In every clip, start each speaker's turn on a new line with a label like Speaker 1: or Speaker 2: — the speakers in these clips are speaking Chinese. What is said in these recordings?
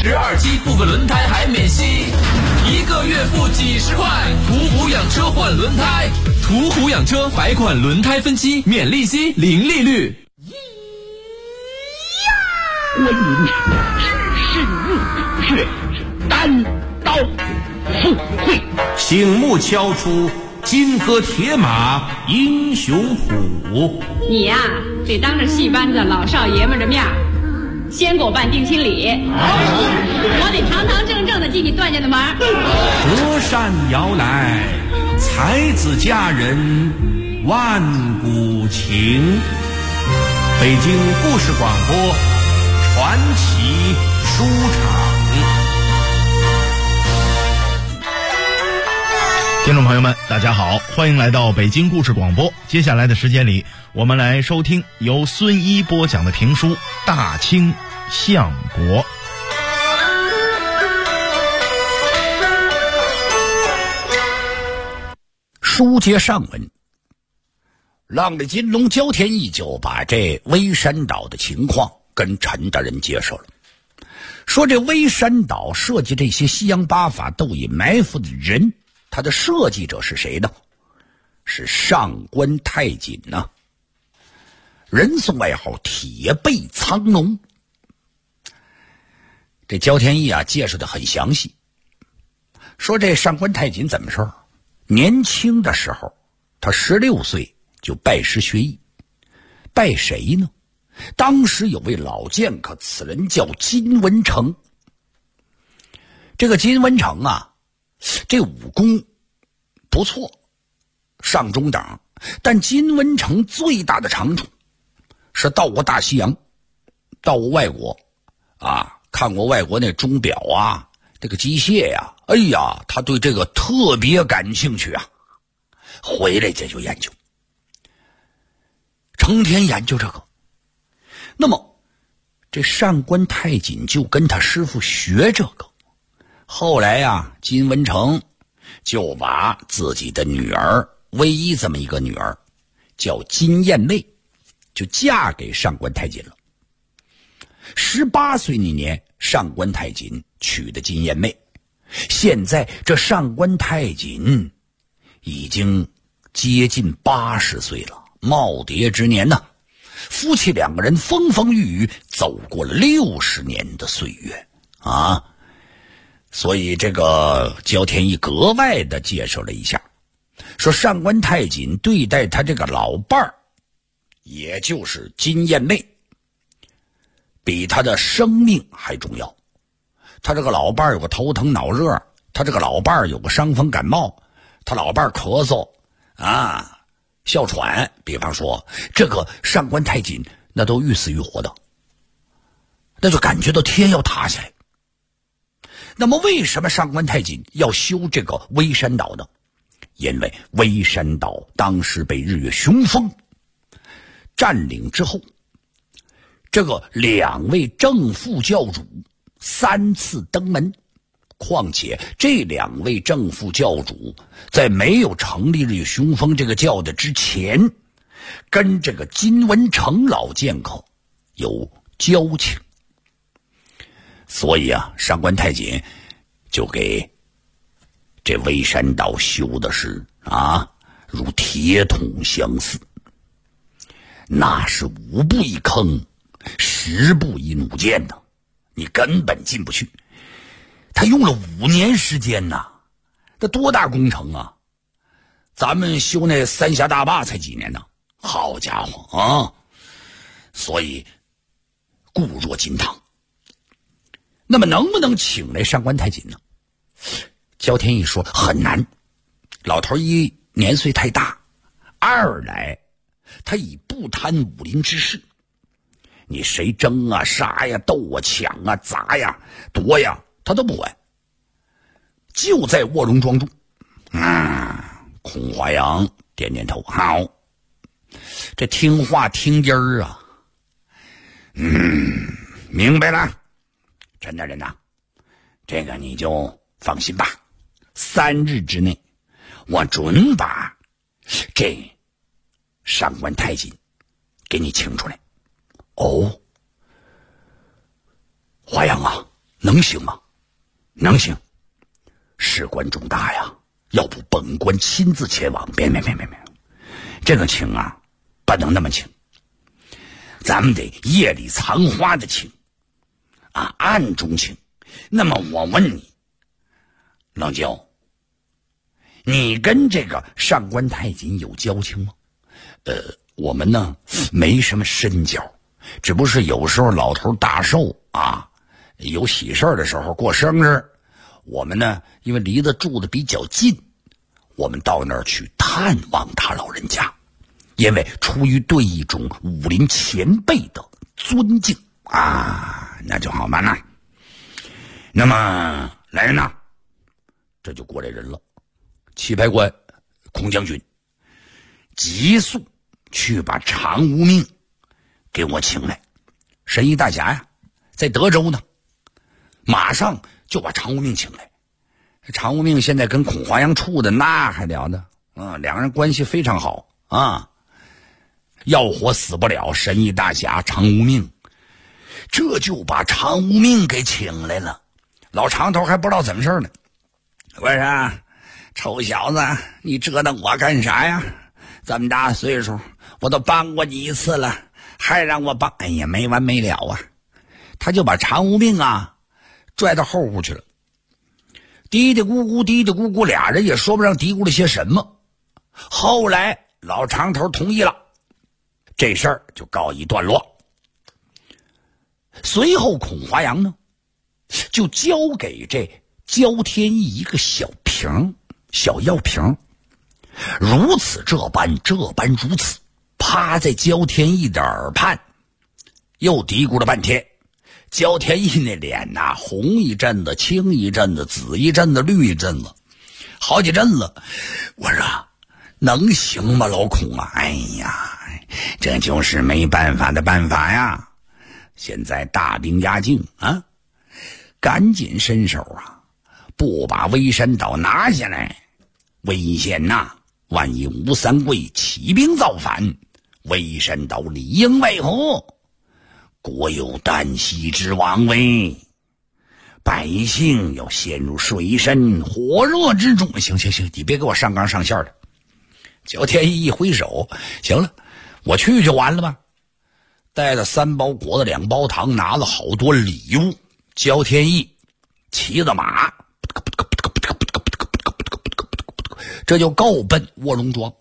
Speaker 1: 12期部分轮胎还免息，1个月付几10块。途虎养车换轮胎，途虎养车百款轮胎分期，免利息，零利率。
Speaker 2: 观音是入血，单刀赴会，
Speaker 3: 醒目敲出金戈铁马英雄谱。
Speaker 4: 你呀，得当着戏班子老少爷们的面先给我办定亲礼，我得堂堂正正的进你段家的门。
Speaker 3: 隔山遥来，才子佳人万古情。北京故事广播传奇书场。
Speaker 5: 听众朋友们，大家好，欢迎来到北京故事广播。接下来的时间里，我们来收听由孙一播讲的评书《大清相国》。
Speaker 2: 书接上文，浪里金龙焦天义就把这微山岛的情况跟陈大人介绍了，说这微山岛设计这些西洋八法斗隐埋伏的人，他的设计者是谁呢？是上官太锦呢，人送外号铁背苍龙。这焦天义啊介绍的很详细，说这上官太锦怎么事？年轻的时候他16岁就拜师学艺，拜谁呢？当时有位老剑客，此人叫金文成。这个金文成啊，这武功不错，上中等，但金文成最大的长处是到过大西洋，到过外国啊，看过外国那钟表啊，这个机械呀，哎呀，他对这个特别感兴趣啊，回来这就研究，成天研究这个。那么这上官太锦就跟他师傅学这个，后来啊，金文成就把自己的女儿，唯一这么一个女儿叫金燕妹，就嫁给上官太锦了。18岁那年，上官太锦娶的金燕妹，现在这上官太锦已经接近80岁了，耄耋之年呢。夫妻两个人风风雨雨走过了60年的岁月啊，所以这个焦天义格外的介绍了一下，说上官太锦对待他这个老伴儿，也就是金燕妹，比他的生命还重要。他这个老伴儿有个头疼脑热，他这个老伴儿有个伤风感冒，他老伴儿咳嗽啊哮喘，比方说这个上官太锦那都欲死欲活的，那就感觉到天要塌下来。那么为什么上官太锦要修这个微山岛呢？因为微山岛当时被日月雄风占领之后，这个2位正副教主3次登门，况且这2位正副教主在没有成立日月雄风这个教的之前，跟这个金文成老剑客有交情，所以啊，上官太锦就给这微山岛修的是如铁桶相似，那是5步一坑，10步一弩箭呢，你根本进不去。他用了5年时间呐，这多大工程啊！咱们修那三峡大坝才几年呢？好家伙啊！所以固若金汤。那么能不能请来上官太锦呢？焦天义说很难，老头一年岁太大，二来他已不贪武林之事，你谁争啊杀呀斗啊抢啊砸呀夺呀他都不管，就在卧龙庄住。孔华阳点点头，好，这听话听音儿啊。明白了，陈大人呐，这个你就放心吧，3日之内我准把这上官太锦给你请出来。哦，华阳啊， 能行吗？能行。事关重大呀，要不本官亲自前往。别，这个请啊，不能那么请，咱们得夜里藏花的请啊，暗中请。那么我问你，老焦，你跟这个上官太锦有交情吗？我们呢没什么深交，只不过是有时候老头大寿啊，有喜事的时候过生日，我们呢因为离得住的比较近，我们到那儿去探望他老人家，因为出于对一种武林前辈的尊敬啊，那就好办了。那么来人呐，这就过来人了，棋牌官孔将军急速去把常无命给我请来。神医大侠呀在德州呢，马上就把常无命请来。常无命现在跟孔华阳处的那还了得啊，两人关系非常好啊，要活死不了。神医大侠常无命这就把常无命给请来了。老常头还不知道怎么事呢，我说臭小子，你折腾我干啥呀？这么大岁数我都帮过你一次了，还让我帮，哎呀没完没了啊。他就把常无命啊拽到后屋去了，嘀嘀咕咕，俩人也说不上嘀咕了些什么。后来老常头同意了，这事儿就告一段落。随后孔华阳呢就交给这焦天意一个小瓶小药瓶，如此这般如此，趴在焦天意的耳畔又嘀咕了半天。焦天意那脸呐，红一阵子，青一阵子，紫一阵子，绿一阵子，好几阵子。我说能行吗老孔啊？哎呀，这就是没办法的办法呀。现在大兵压境啊，赶紧伸手啊，不把威山岛拿下来危险呐。万一吴三桂起兵造反，威山岛里应为何？国有旦夕之亡危，百姓要陷入水深火热之中。行，你别给我上纲上线的。焦天意一挥手，行了，我去就完了吧。带了3包果子2包糖，拿了好多礼物。焦天意骑着马，这就够奔卧龙庄。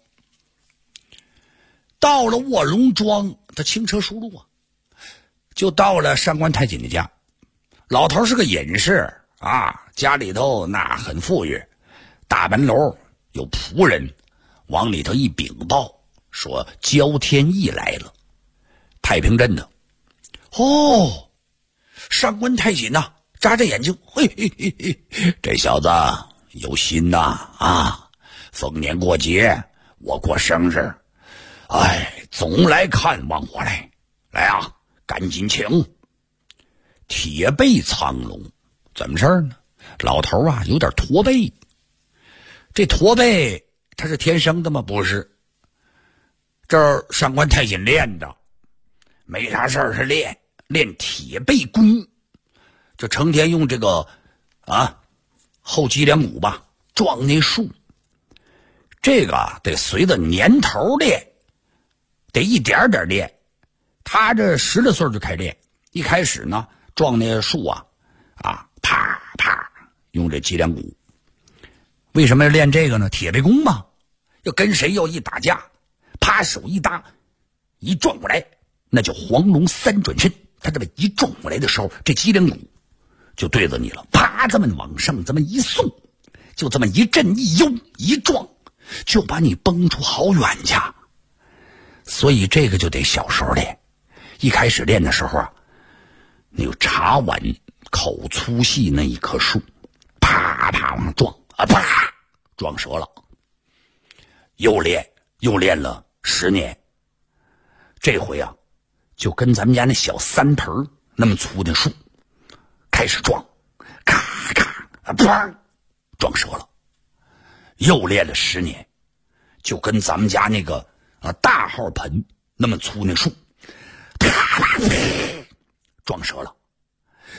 Speaker 2: 到了卧龙庄，他轻车熟路啊，就到了上官太锦的家。老头是个隐士啊，家里头那很富裕，大门楼有仆人，往里头一禀报说焦天意来了，太平镇的。哦，上官太锦呐，眨着眼睛，嘿，这小子有心呐啊！逢年过节，我过生日，总来看望我来啊！赶紧请。铁背苍龙，怎么事儿呢？老头啊有点驼背。这驼背他是天生的吗？不是，这儿上官太锦练的，没啥事儿是练铁背功，就成天用这个后脊梁骨吧撞那树。这个得随着年头练，得一点点练。他这10来岁就开始练，一开始呢撞那树啪啪用这脊梁骨。为什么要练这个呢？铁背功嘛，要跟谁要一打架，啪手一搭，一撞过来，那叫黄龙3转身。他这么一撞过来的时候，这脊梁骨就对着你了，啪这么往上这么一送，就这么一震一悠一撞，就把你崩出好远去。所以这个就得小时候练。一开始练的时候那个茶碗口粗细那一棵树，啪啪往上撞啪撞折了。又练了10年，这回就跟咱们家那小3盆那么粗的树开始撞，咔咔啪撞折了。又练了10年，就跟咱们家那个大号盆那么粗那树，啪啪撞折了。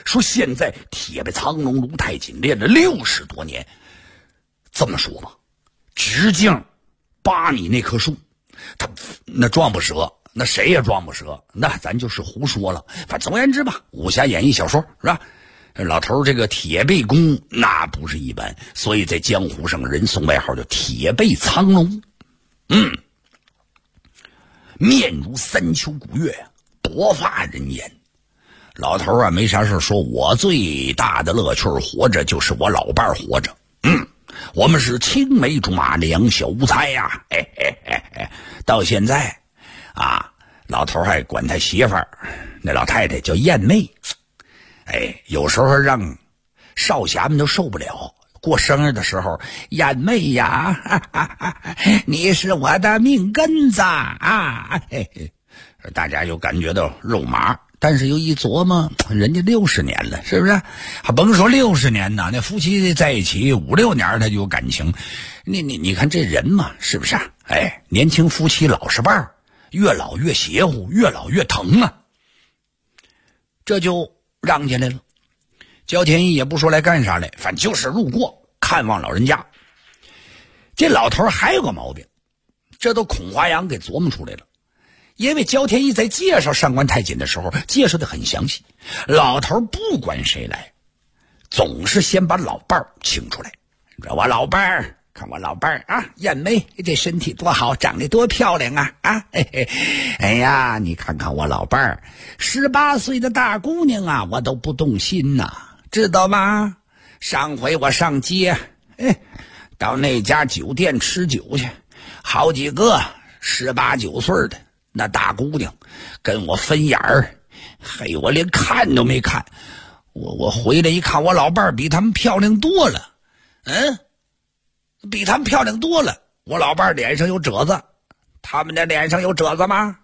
Speaker 2: 说现在铁背苍龙卢太锦练了60多年。这么说吧，直径8米那棵树，他那撞不折，那谁也撞不折，那咱就是胡说了。反正总而言之吧，武侠演义小说是吧？老头这个铁背功那不是一般，所以在江湖上人送外号叫铁背苍龙。面如三秋古月，薄发人颜。老头啊，没啥事说，我最大的乐趣活着就是我老伴儿活着。我们是青梅竹马两小无猜呀。到现在啊，老头还管他媳妇儿那老太太叫燕妹。有时候让少侠们都受不了。过生日的时候，燕妹呀，你是我的命根子啊！大家就感觉到肉麻，但是又一琢磨，人家60年了，是不是？还甭说60年呢，那夫妻在一起5、6年，他就有感情。你看这人嘛，是不是？年轻夫妻老实伴儿，越老越邪乎，越老越疼啊！这就让进来了。焦天一也不说来干啥来，反正就是路过看望老人家。这老头还有个毛病，这都孔华阳给琢磨出来了。因为焦天一在介绍上官太锦的时候介绍的很详细，老头不管谁来，总是先把老伴儿请出来。我老伴儿，看我老伴儿啊，燕妹这身体多好，长得多漂亮啊！哎呀，你看看我老伴儿，18岁的大姑娘啊，我都不动心呐，知道吗？上回我上街，到那家酒店吃酒去，好几个18、19岁的那大姑娘跟我分眼儿，嘿，我连看都没看。我回来一看，我老伴儿比他们漂亮多了，比他们漂亮多了。我老伴儿脸上有褶子，他们的脸上有褶子吗？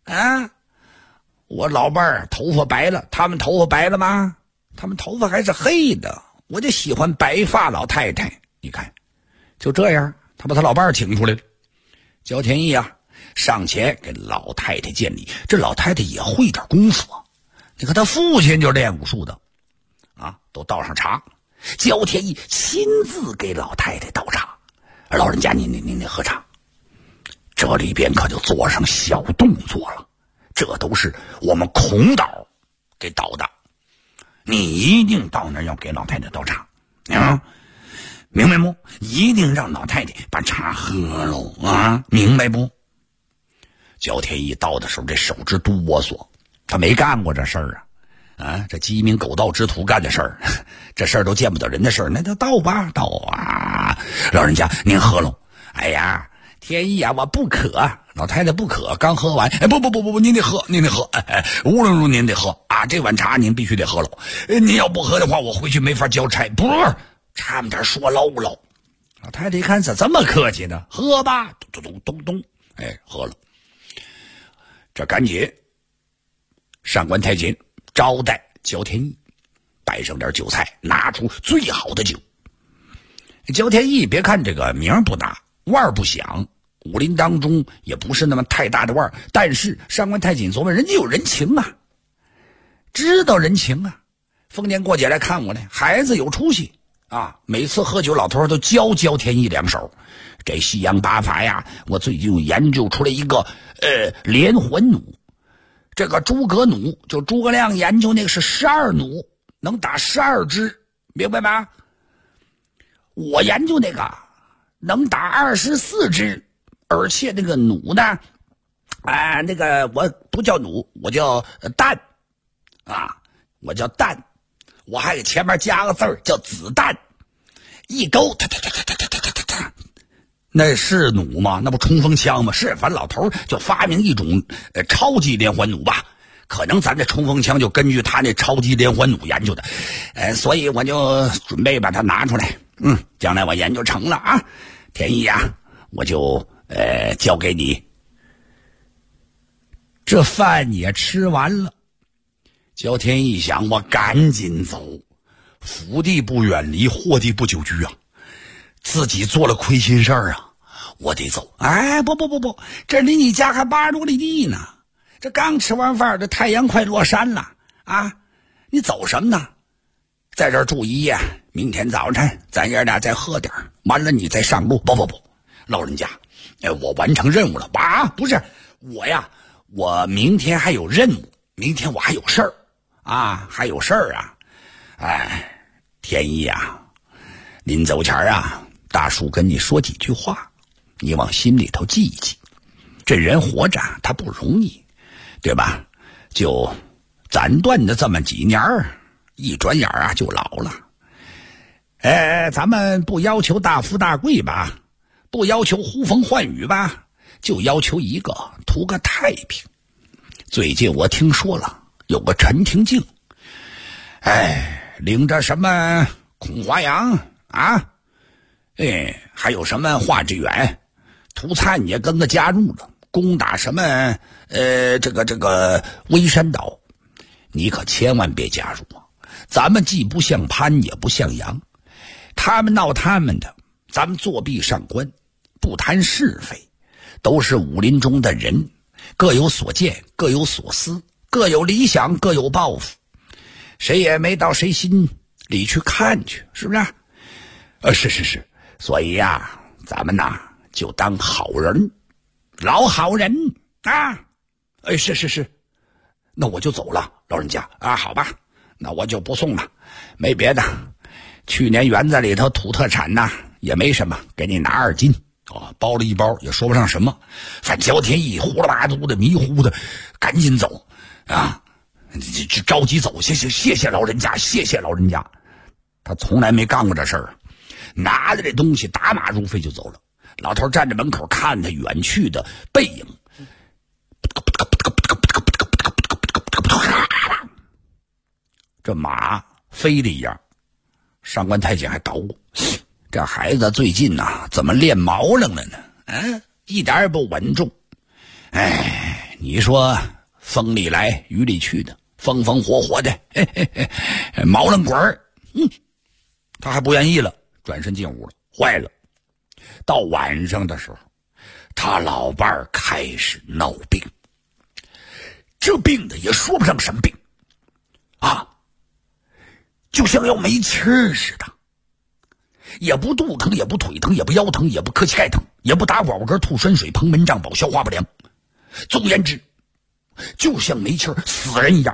Speaker 2: 我老伴儿头发白了，他们头发白了吗？他们头发还是黑的。我就喜欢白发老太太。你看，就这样，他把他老伴儿请出来了。焦天一啊，上前给老太太见礼。这老太太也会点功夫啊，你看他父亲就是练武术的啊，都倒上茶。焦天一亲自给老太太倒茶。老人家，您喝茶。这里边可就做上小动作了，这都是我们孔导给倒的。你一定到那儿要给老太太倒茶啊，明白不？一定让老太太把茶喝喽啊，明白不？焦天一到的时候，这手直哆嗦，他没干过这事儿啊，这鸡鸣狗盗之徒干的事儿，这事儿都见不得人的事儿，那就倒吧，倒啊！老人家您喝喽。哎呀，天一啊，我不渴。老太太不渴，刚喝完。不，您得喝，无论如您得喝啊！这碗茶您必须得喝喽。您要不喝的话，我回去没法交差。不是，差点说漏了。老太太一看，咋这么客气呢？喝吧，咚，喝了。这赶紧，上官太锦招待焦天一，摆上点酒菜，拿出最好的酒。焦天一别看这个名不大，腕儿不响，武林当中也不是那么太大的腕儿，但是上官太锦琢磨，人家有人情啊，知道人情啊，逢年过节来看我来，孩子有出息啊！每次喝酒，老头都教焦天一2手。这西洋八法呀，我最近研究出来一个连环弩。这个诸葛弩，就诸葛亮研究那个是12弩，能打12支，明白吗？我研究那个能打24支，而且那个弩呢，那个我不叫弩，我叫弹啊，我叫弹，我还给前面加个字儿叫子弹，一勾哒，那是弩吗？那不冲锋枪吗？是，反正老头就发明一种超级连环弩吧。可能咱这冲锋枪就根据他那超级连环弩研究的，所以我就准备把它拿出来。将来我研究成了啊，天一啊，我就交给你。这饭也吃完了，焦天一想，我赶紧走，福地不远离，祸地不久居啊。自己做了亏心事儿啊，我得走。不，这离你家还80多里地呢。这刚吃完饭，这太阳快落山了啊！ 你走什么呢？在这儿住一夜，明天早晨咱爷俩再喝点，完了你再上路。不，老人家，我完成任务了吧？不是我呀，我明天还有任务，明天我还有事儿啊，还有事儿啊。哎，天意啊，临走前啊，大叔跟你说几句话，你往心里头记一记。这人活着他不容易，对吧？就暂断的这么几年儿，一转眼啊就老了。咱们不要求大富大贵吧，不要求呼风唤雨吧，就要求一个，图个太平。最近我听说了，有个陈廷敬，领着什么孔华阳啊，还有什么华志远、涂灿也跟着加入了，攻打什么这个微山岛。你可千万别加入啊！咱们既不像潘也不像杨，他们闹他们的，咱们作壁上观，不谈是非，都是武林中的人，各有所见，各有所思，各有理想，各有抱负，谁也没到谁心里去看去，是不是？是，所以呀，咱们呐就当好人，老好人啊！是，那我就走了，老人家啊，好吧，那我就不送了，没别的。去年园子里头土特产呐也没什么，给你拿2斤啊，包了一包也说不上什么。反正焦天意呼啦巴嘟的迷糊的，赶紧走啊！就着急走，谢谢老人家，谢谢老人家。他从来没干过这事儿，拿着这东西打马如飞就走了。老头站在门口看他远去的背影，这马飞的一样。上官太监还捣鼓，这孩子最近呐怎么练毛楞了呢？一点也不稳重。你说风里来雨里去的，风风火火的，毛楞滚儿。他还不愿意了，转身进屋了。坏了，到晚上的时候，他老伴儿开始闹病。这病的也说不上什么病啊，就像要没气儿似的，也不肚疼，也不腿疼，也不腰疼，也不磕膝盖疼，也不打饱嗝吐酸水膨门胀饱消化不良，总言之就像没气儿死人一样。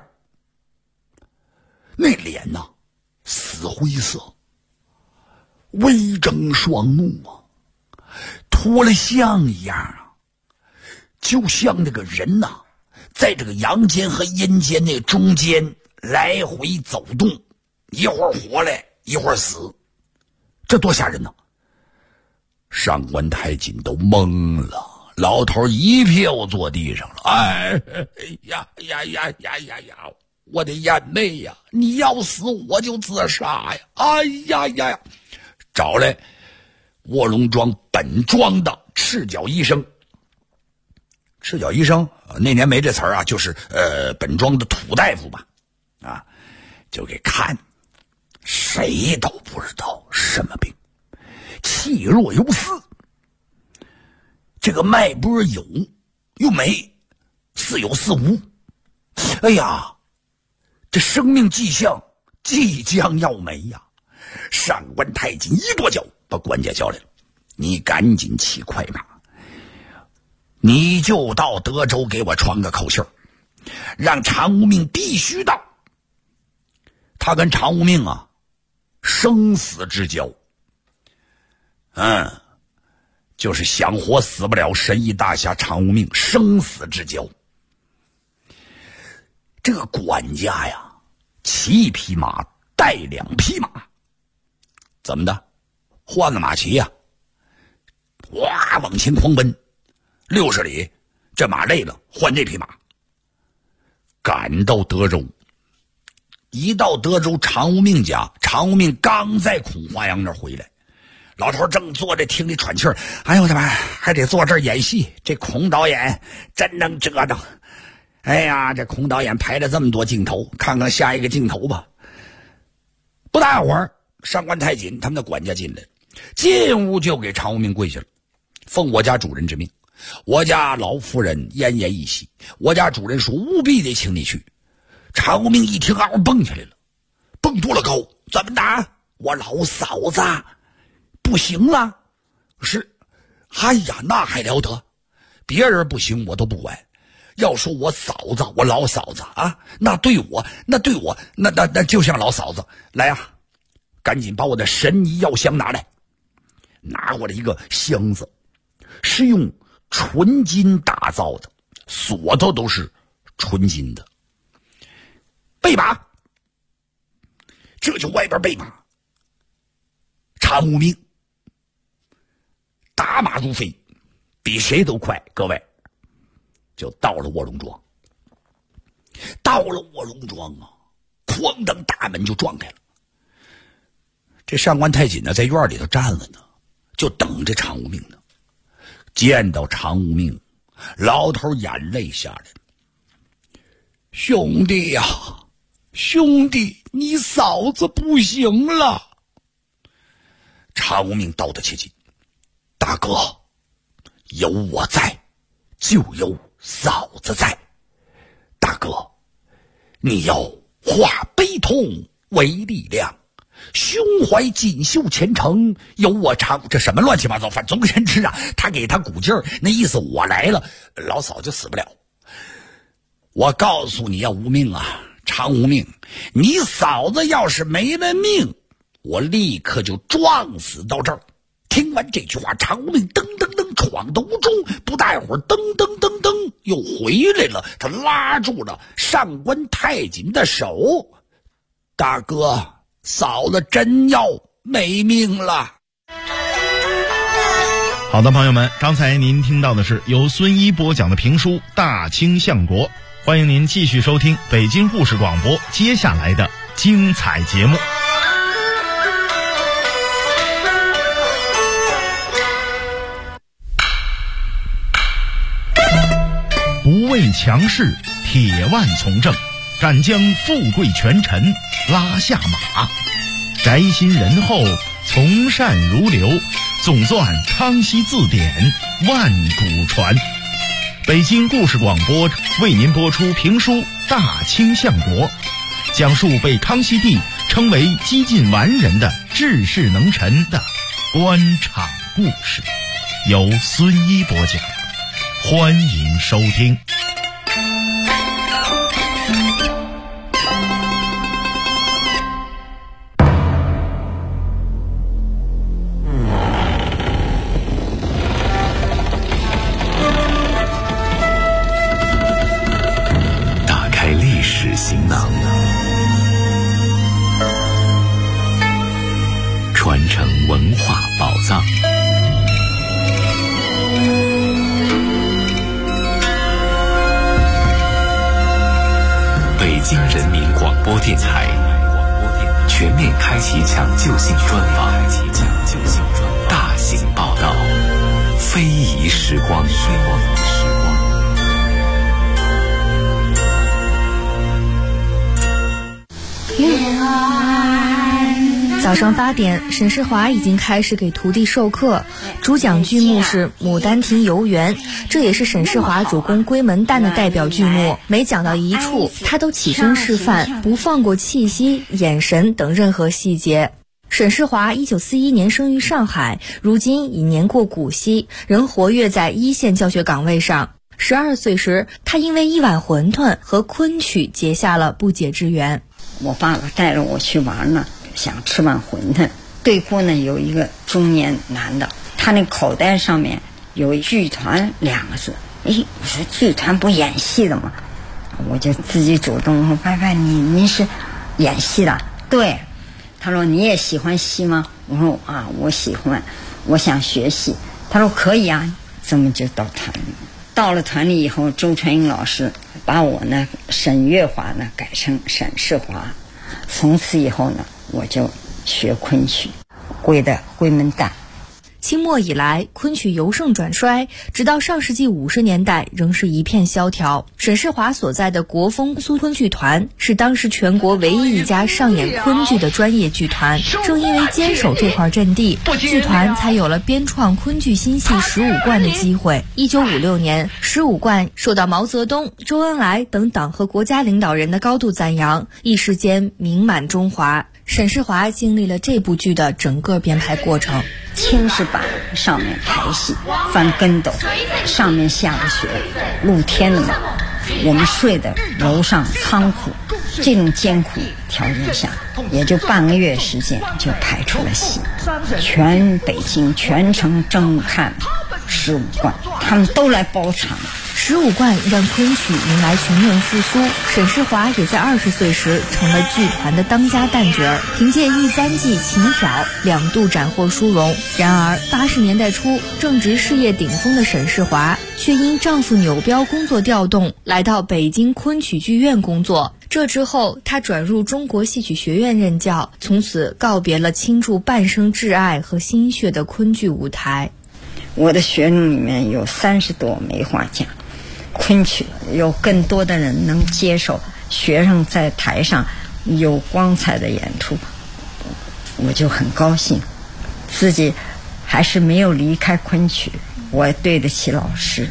Speaker 2: 那脸呐死灰色，微睁双目啊，脱了相一样啊，就像那个人呐在这个阳间和阴间那中间来回走动，一会儿活来一会儿死，这多吓人呢！上官太紧都懵了，老头一票坐地上了。哎呀，我的眼泪呀！你要死我就自杀呀！哎呀，找来卧龙庄本庄的赤脚医生。赤脚医生那年没这词儿啊，就是本庄的土大夫吧，啊，就给看，谁都不知道什么病，气若游丝，这个脉波有又没，似有似无。哎呀，这生命迹象即将要没呀！上官太紧一跺脚，把管家叫来了，你赶紧骑快马，你就到德州给我传个口信，让常无命必须到。他跟常无命啊生死之交，就是想活死不了神医大侠常无命生死之交。这个管家呀骑1匹马带2匹马，怎么的换个马骑呀，哇往前狂奔60里，这马累了换这匹马，赶到德州。一到德州常无命家，常无命刚在孔华阳那儿回来，老头正坐着厅里喘气儿，哎呦我的妈，还得坐这儿演戏，这孔导演真能折腾。哎呀，这孔导演排了这么多镜头，看看下一个镜头吧。不大会儿，上官太紧他们的管家进来，进屋就给常无命跪下了，奉我家主人之命，我家老夫人奄奄一息，我家主人说务必得请你去。常无命一听嗷蹦起来了， 蹦多了高，怎么的？我老嫂子不行了？是，哎呀，那还了得！别人不行我都不管，要说我嫂子，我老嫂子啊，那对我那就像老嫂子。来啊，赶紧把我的神医药箱拿来。拿过来一个箱子，是用纯金打造的，锁头都是纯金的。备马，这就外边备马。常无命打马如飞，比谁都快。各位，就到了卧龙庄。到了卧龙庄啊，哐当，大门就撞开了。这上官太紧呢，在院里头站了呢，就等着常无命呢。见到常无命，老头眼泪下来了。兄弟呀，兄弟，你嫂子不行了。常无命道得切近，大哥，有我在，就有嫂子在。大哥，你要化悲痛为力量，胸怀锦绣前程，有我常，这什么乱七八糟，反正总而言之啊，他给他鼓劲儿，那意思我来了，老嫂就死不了。我告诉你要无命啊，常无命，你嫂子要是没了命，我立刻就撞死到这儿。听完这句话，常无命噔噔噔闯到屋中，不大一会儿噔噔噔噔又回来了。他拉住了上官太紧的手，大哥，嫂子真要没命了。
Speaker 5: 好的，朋友们，刚才您听到的是由孙一播讲的评书《大清相国》，欢迎您继续收听北京故事广播接下来的精彩节目。不畏强势，铁腕从政，敢将富贵权臣拉下马，宅心仁厚，从善如流，总算康熙字典，万古传。北京故事广播为您播出评书《大清相国》，讲述被康熙帝称为几近完人的治世能臣的官场故事，由孙一播讲，欢迎收听。
Speaker 1: 打开历史行囊，传承文化宝藏。北京人民广播电台全面开启抢救性专访，大型报道，非遗时光。
Speaker 6: 早上8点，沈世华已经开始给徒弟授课，主讲剧目是《牡丹亭游园》，这也是沈世华主攻闺门旦的代表剧目。每讲到一处，他都起身示范，不放过气息、眼神等任何细节。沈世华1941年生于上海，如今已年过古稀，仍活跃在一线教学岗位上。12岁时，他因为一碗馄饨和昆曲结下了不解之缘。
Speaker 7: 我爸爸带着我去玩呢，想吃碗馄饨。对过呢有一个中年男的，他那口袋上面有剧团2个字。我说剧团不演戏的吗？我就自己主动说：“伯伯，你是演戏的？”对。他说：“你也喜欢戏吗？”我说：“啊，我喜欢，我想学戏。”他说：“可以啊。”这么就到团里。到了团里以后，周传英老师把我呢沈月华呢改成沈世华。从此以后呢，我就学昆曲，归的闺门旦。
Speaker 6: 清末以来，昆曲由盛转衰，直到上世纪50年代仍是一片萧条。沈世华所在的国风苏昆剧团是当时全国唯一一家上演昆剧的专业剧团。正因为坚守这块阵地，剧团才有了编创昆剧新戏15贯的机会。1956年，15贯受到毛泽东、周恩来等党和国家领导人的高度赞扬，一时间名满中华。沈世华经历了这部剧的整个编排过程。
Speaker 7: 青石板上面排戏，翻跟斗，上面下着雪，露天的嘛，我们睡的楼上仓库，这种艰苦条件下，也就半个月时间就排出了戏。全北京全城争看15贯，他们都来包场。
Speaker 6: 15贯让昆曲迎来全面复苏，沈世华也在20岁时成了剧团的当家旦角，凭借《玉簪记》《琴挑》2度斩获殊荣。然而80年代初，正值事业顶峰的沈世华却因丈夫扭标工作调动，来到北京昆曲剧院工作。这之后，他转入中国戏曲学院任教，从此告别了倾注半生挚爱和心血的昆剧舞台。
Speaker 7: 我的学生里面有30多枚画家，昆曲有更多的人能接受学生在台上有光彩的演出，我就很高兴。自己还是没有离开昆曲，我对得起老师。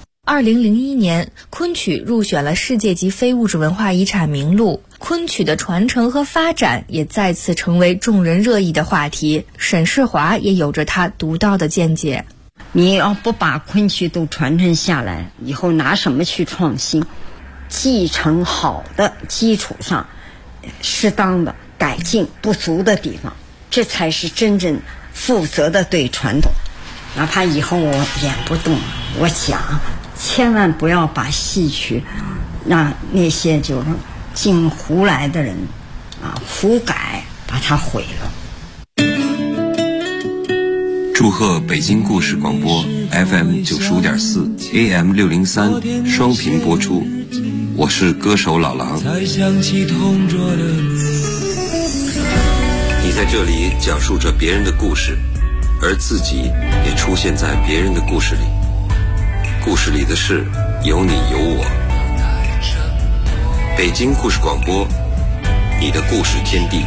Speaker 6: 2001年，昆曲入选了世界级非物质文化遗产名录，昆曲的传承和发展也再次成为众人热议的话题。沈世华也有着他独到的见解。
Speaker 7: 你要不把昆曲都传承下来，以后拿什么去创新？继承好的基础上，适当的改进不足的地方，这才是真正负责的对传统。哪怕以后我演不动，我想千万不要把戏曲让那些就是进胡来的人胡改，把它毁了。
Speaker 8: 祝贺北京故事广播 FM 95.4 AM 603双频播出，我是歌手老狼。你在这里讲述着别人的故事，而自己也出现在别人的故事里，故事里的事有你有我。北京故事广播，你的故事天地。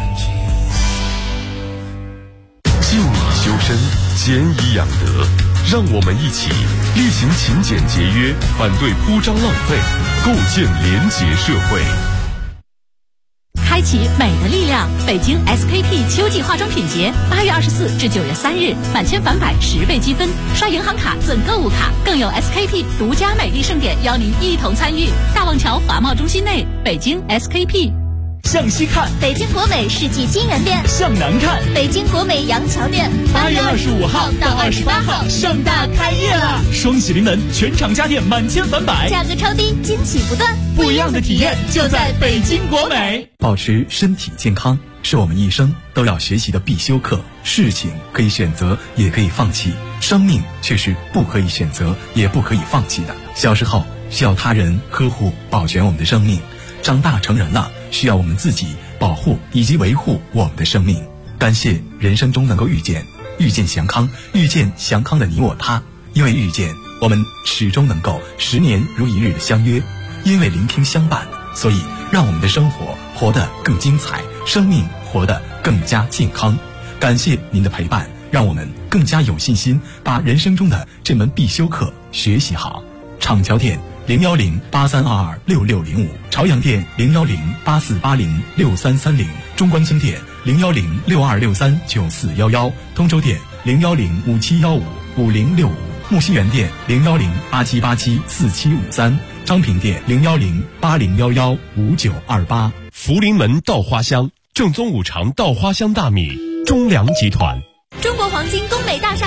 Speaker 9: 静以修身，俭以养德，让我们一起厉行勤俭节约，反对铺张浪费，构建廉洁社会。
Speaker 10: 开启美的力量，北京 SKP 秋季化妆品节，8月24至9月3日，满千返百10倍积分，刷银行卡赠购物卡，更有 SKP 独家美丽盛典邀您一同参与。大望桥华贸中心内，北京 SKP。
Speaker 1: 向西看，
Speaker 11: 北京国美世纪金源店；
Speaker 1: 向南看，
Speaker 11: 北京国美杨桥店。
Speaker 1: 8月25号到28号盛大开业了，双喜临门，全场家电满千返百，
Speaker 11: 价格超低，惊喜不断，
Speaker 1: 不一样的体验就在北京国美。
Speaker 12: 保持身体健康是我们一生都要学习的必修课。事情可以选择，也可以放弃，生命却是不可以选择，也不可以放弃的。小时候需要他人呵护保全我们的生命，长大成人了，需要我们自己保护以及维护我们的生命。感谢人生中能够遇见祥康，遇见祥康的你我他。因为遇见，我们始终能够10年如一日的相约；因为聆听相伴，所以让我们的生活活得更精彩，生命活得更加健康。感谢您的陪伴，让我们更加有信心把人生中的这门必修课学习好。厂桥店01083226605，朝阳店01084806330，中关村店01062639411，通州店01057155065，木樨园店01087874753，昌平店01080115928。
Speaker 9: 福临门稻花香，正宗5常稻花香大米，中粮集团。
Speaker 11: 中国黄金工美大厦